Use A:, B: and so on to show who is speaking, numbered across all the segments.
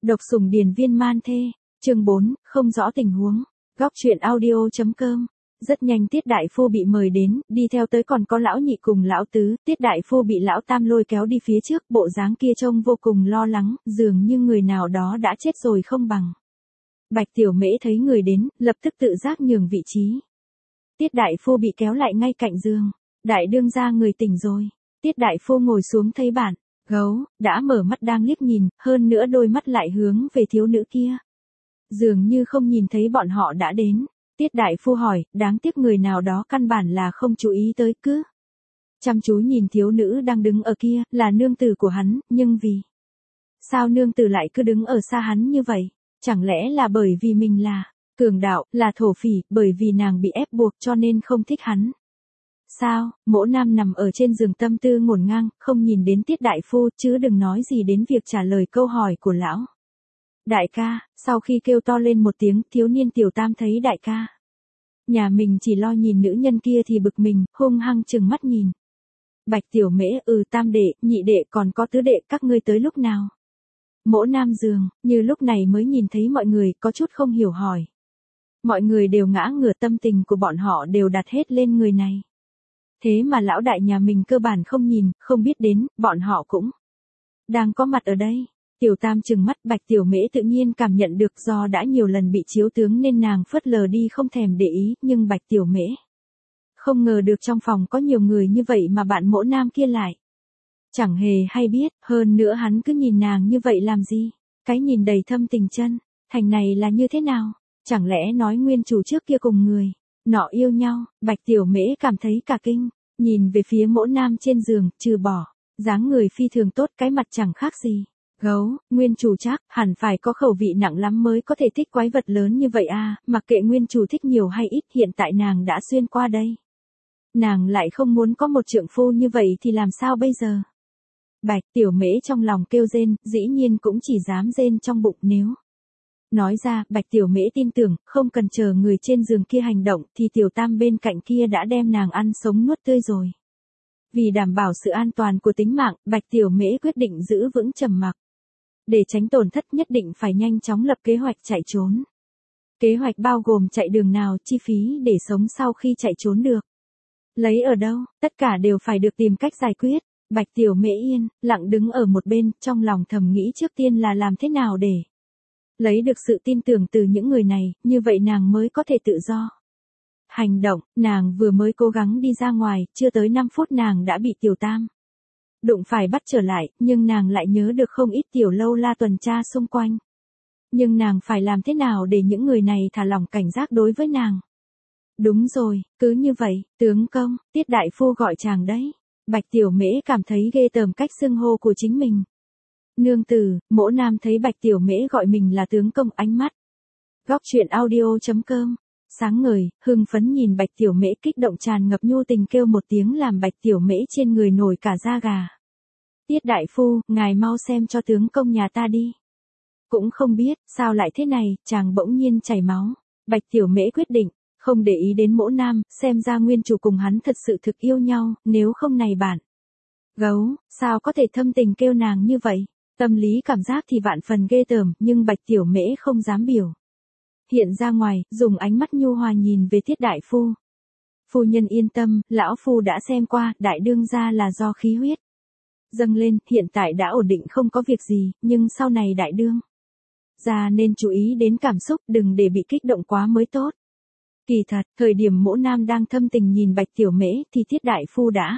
A: Độc sủng điền viên man thê, chương 4, không rõ tình huống. Góc truyện audio.com. Rất nhanh Tiết đại phu bị mời đến, đi theo tới còn có lão nhị cùng lão tứ. Tiết đại phu bị lão tam lôi kéo đi phía trước, bộ dáng kia trông vô cùng lo lắng, dường như người nào đó đã chết rồi không bằng. Bạch Tiểu Mễ thấy người đến, lập tức tự giác nhường vị trí. Tiết đại phu bị kéo lại ngay cạnh giường. Đại đương gia người tỉnh rồi. Tiết đại phu ngồi xuống thấy bạn gấu đã mở mắt đang liếc nhìn, hơn nữa đôi mắt lại hướng về thiếu nữ kia. Dường như không nhìn thấy bọn họ đã đến. Tiết đại phu hỏi, đáng tiếc người nào đó căn bản là không chú ý tới, cứ chăm chú nhìn thiếu nữ đang đứng ở kia, là nương tử của hắn, nhưng vì sao nương tử lại cứ đứng ở xa hắn như vậy? Chẳng lẽ là bởi vì mình là cường đạo, là thổ phỉ, bởi vì nàng bị ép buộc cho nên không thích hắn? Sao? Mỗ Nam nằm ở trên giường tâm tư ngổn ngang, không nhìn đến Tiết đại phu, chứ đừng nói gì đến việc trả lời câu hỏi của lão. Đại ca, sau khi kêu to lên một tiếng, thiếu niên tiểu tam thấy đại ca nhà mình chỉ lo nhìn nữ nhân kia thì bực mình, hung hăng trừng mắt nhìn. Bạch Tiểu Mễ, tam đệ, nhị đệ còn có tứ đệ, các ngươi tới lúc nào? Mỗ Nam giường, như lúc này mới nhìn thấy mọi người, có chút không hiểu hỏi. Mọi người đều ngã ngửa, tâm tình của bọn họ đều đặt hết lên người này. Thế mà lão đại nhà mình cơ bản không nhìn, không biết đến, bọn họ cũng đang có mặt ở đây. Tiểu tam trừng mắt, Bạch Tiểu Mễ tự nhiên cảm nhận được do đã nhiều lần bị chiếu tướng nên nàng phớt lờ đi không thèm để ý, nhưng Bạch Tiểu Mễ không ngờ được trong phòng có nhiều người như vậy mà bạn Mỗ Nam kia lại chẳng hề hay biết, hơn nữa hắn cứ nhìn nàng như vậy làm gì? Cái nhìn đầy thâm tình chân thành này là như thế nào? Chẳng lẽ nói nguyên chủ trước kia cùng người nọ yêu nhau? Bạch Tiểu Mễ cảm thấy cả kinh, nhìn về phía Mỗ Nam trên giường, trừ bỏ dáng người phi thường tốt, cái mặt chẳng khác gì gấu, nguyên chủ chắc hẳn phải có khẩu vị nặng lắm mới có thể thích quái vật lớn như vậy à, mặc kệ nguyên chủ thích nhiều hay ít, hiện tại nàng đã xuyên qua đây. Nàng lại không muốn có một trượng phu như vậy thì làm sao bây giờ? Bạch Tiểu Mễ trong lòng kêu rên, dĩ nhiên cũng chỉ dám rên trong bụng, nếu nói ra, Bạch Tiểu Mễ tin tưởng, không cần chờ người trên giường kia hành động thì tiểu tam bên cạnh kia đã đem nàng ăn sống nuốt tươi rồi. Vì đảm bảo sự an toàn của tính mạng, Bạch Tiểu Mễ quyết định giữ vững trầm mặc. Để tránh tổn thất nhất định phải nhanh chóng lập kế hoạch chạy trốn. Kế hoạch bao gồm chạy đường nào, chi phí để sống sau khi chạy trốn được. Lấy ở đâu, tất cả đều phải được tìm cách giải quyết. Bạch Tiểu Mễ yên lặng đứng ở một bên, trong lòng thầm nghĩ trước tiên là làm thế nào để lấy được sự tin tưởng từ những người này, như vậy nàng mới có thể tự do hành động. Nàng vừa mới cố gắng đi ra ngoài, chưa tới 5 phút nàng đã bị tiểu tam đụng phải bắt trở lại, nhưng nàng lại nhớ được không ít tiểu lâu la tuần tra xung quanh. Nhưng nàng phải làm thế nào để những người này thả lỏng cảnh giác đối với nàng? Đúng rồi, cứ như vậy, tướng công, Tiết đại phu gọi chàng đấy. Bạch Tiểu Mễ cảm thấy ghê tởm cách xưng hô của chính mình. Nương tử, Mỗ Nam thấy Bạch Tiểu Mễ gọi mình là tướng công, ánh mắt góc truyện audio.com sáng ngời, hưng phấn nhìn Bạch Tiểu Mễ, kích động tràn ngập nhu tình kêu một tiếng làm Bạch Tiểu Mễ trên người nổi cả da gà. Tiết đại phu, ngài mau xem cho tướng công nhà ta đi. Cũng không biết, sao lại thế này, chàng bỗng nhiên chảy máu. Bạch Tiểu Mễ quyết định không để ý đến Mỗ Nam, xem ra nguyên chủ cùng hắn thật sự thực yêu nhau, nếu không này bạn gấu, sao có thể thâm tình kêu nàng như vậy? Tâm lý cảm giác thì vạn phần ghê tởm, nhưng Bạch Tiểu Mễ không dám biểu hiện ra ngoài, dùng ánh mắt nhu hòa nhìn về Tiết đại phu. Phu nhân yên tâm, lão phu đã xem qua, đại đương gia là do khí huyết dâng lên, hiện tại đã ổn định không có việc gì, nhưng sau này đại đương gia nên chú ý đến cảm xúc, đừng để bị kích động quá mới tốt. Kỳ thật, thời điểm Mỗ Nam đang thâm tình nhìn Bạch Tiểu Mễ thì Tiết đại phu đã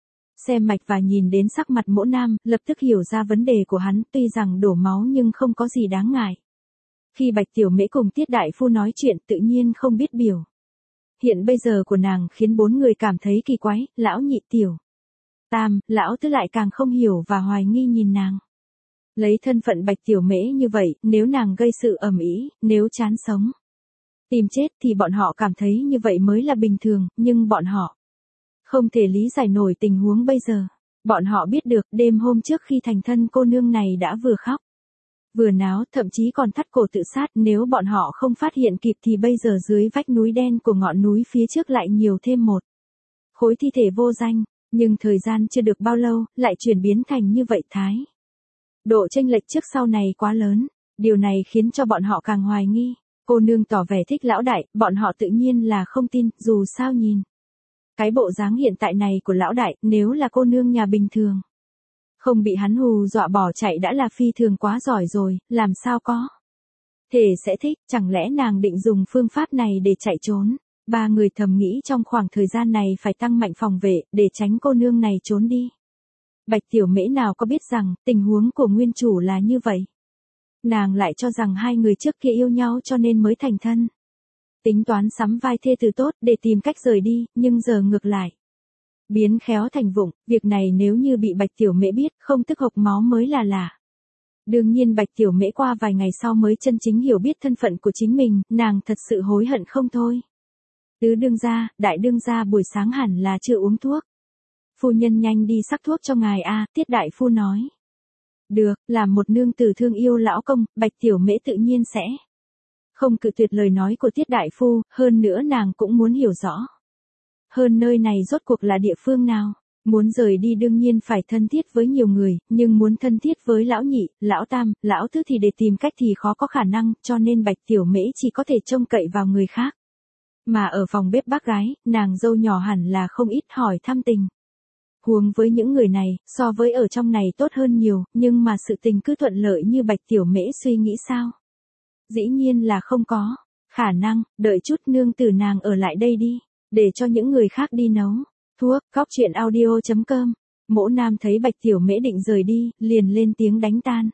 A: xem mạch và nhìn đến sắc mặt Mỗ Nam, lập tức hiểu ra vấn đề của hắn, tuy rằng đổ máu nhưng không có gì đáng ngại. Khi Bạch Tiểu Mễ cùng Tiết đại phu nói chuyện, tự nhiên không biết biểu hiện bây giờ của nàng khiến bốn người cảm thấy kỳ quái, lão nhị, tiểu tam, lão tứ lại càng không hiểu và hoài nghi nhìn nàng. Lấy thân phận Bạch Tiểu Mễ như vậy, nếu nàng gây sự ầm ĩ, nếu chán sống tìm chết thì bọn họ cảm thấy như vậy mới là bình thường, nhưng bọn họ không thể lý giải nổi tình huống bây giờ. Bọn họ biết được, đêm hôm trước khi thành thân cô nương này đã vừa khóc vừa náo, thậm chí còn thắt cổ tự sát, nếu bọn họ không phát hiện kịp thì bây giờ dưới vách núi đen của ngọn núi phía trước lại nhiều thêm một khối thi thể vô danh, nhưng thời gian chưa được bao lâu, lại chuyển biến thành như vậy. Thái độ chênh lệch trước sau này quá lớn. Điều này khiến cho bọn họ càng hoài nghi. Cô nương tỏ vẻ thích lão đại, bọn họ tự nhiên là không tin, dù sao nhìn. Cái bộ dáng hiện tại này của lão đại, nếu là cô nương nhà bình thường. Không bị hắn hù dọa bỏ chạy đã là phi thường quá giỏi rồi, làm sao có. Thể sẽ thích, chẳng lẽ nàng định dùng phương pháp này để chạy trốn. Ba người thầm nghĩ trong khoảng thời gian này phải tăng mạnh phòng vệ, để tránh cô nương này trốn đi. Bạch Tiểu Mễ nào có biết rằng, tình huống của nguyên chủ là như vậy. Nàng lại cho rằng hai người trước kia yêu nhau cho nên mới thành thân. Tính toán sắm vai thê từ tốt để tìm cách rời đi, nhưng giờ ngược lại. Biến khéo thành vụng, việc này nếu như bị Bạch Tiểu Mễ biết, không tức hộc máu mới là lạ. Đương nhiên Bạch Tiểu Mễ qua vài ngày sau mới chân chính hiểu biết thân phận của chính mình, nàng thật sự hối hận không thôi. Tứ đương gia, đại đương gia buổi sáng hẳn là chưa uống thuốc. Phu nhân nhanh đi sắc thuốc cho ngài a, Tiết đại phu nói. Được, làm một nương tử thương yêu lão công, Bạch Tiểu Mễ tự nhiên sẽ không cự tuyệt lời nói của Tiết đại phu, hơn nữa nàng cũng muốn hiểu rõ. Hơn nơi này rốt cuộc là địa phương nào, muốn rời đi đương nhiên phải thân thiết với nhiều người, nhưng muốn thân thiết với lão nhị, lão tam, lão tứ thì để tìm cách thì khó có khả năng, cho nên Bạch Tiểu Mễ chỉ có thể trông cậy vào người khác. Mà ở phòng bếp bác gái, nàng dâu nhỏ hẳn là không ít hỏi thăm tình. Huống với những người này, so với ở trong này tốt hơn nhiều, nhưng mà sự tình cứ thuận lợi như Bạch Tiểu Mễ suy nghĩ sao? Dĩ nhiên là không có. Khả năng, đợi chút nương tử nàng ở lại đây đi, để cho những người khác đi nấu. Thuốc, Cóc Truyện Audio.com. Mỗ Nam thấy Bạch Tiểu Mễ định rời đi, liền lên tiếng đánh tan.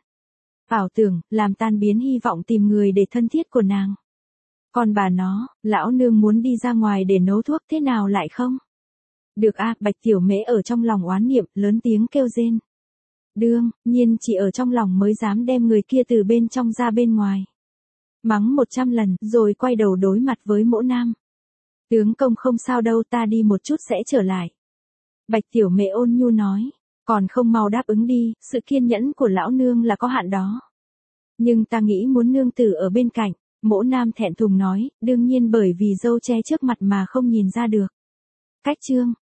A: Ảo tưởng, làm tan biến hy vọng tìm người để thân thiết của nàng. Còn bà nó, lão nương muốn đi ra ngoài để nấu thuốc thế nào lại không? Được a, Bạch Tiểu Mễ ở trong lòng oán niệm, lớn tiếng kêu rên. Đương nhiên chỉ ở trong lòng mới dám đem người kia từ bên trong ra bên ngoài. Mắng 100 lần, rồi quay đầu đối mặt với Mỗ Nam. Tướng công không sao đâu, ta đi một chút sẽ trở lại. Bạch Tiểu Mễ ôn nhu nói, còn không mau đáp ứng đi, sự kiên nhẫn của lão nương là có hạn đó. Nhưng ta nghĩ muốn nương tử ở bên cạnh. Mỗ Nam thẹn thùng nói, đương nhiên bởi vì dâu che trước mặt mà không nhìn ra được. Cách chương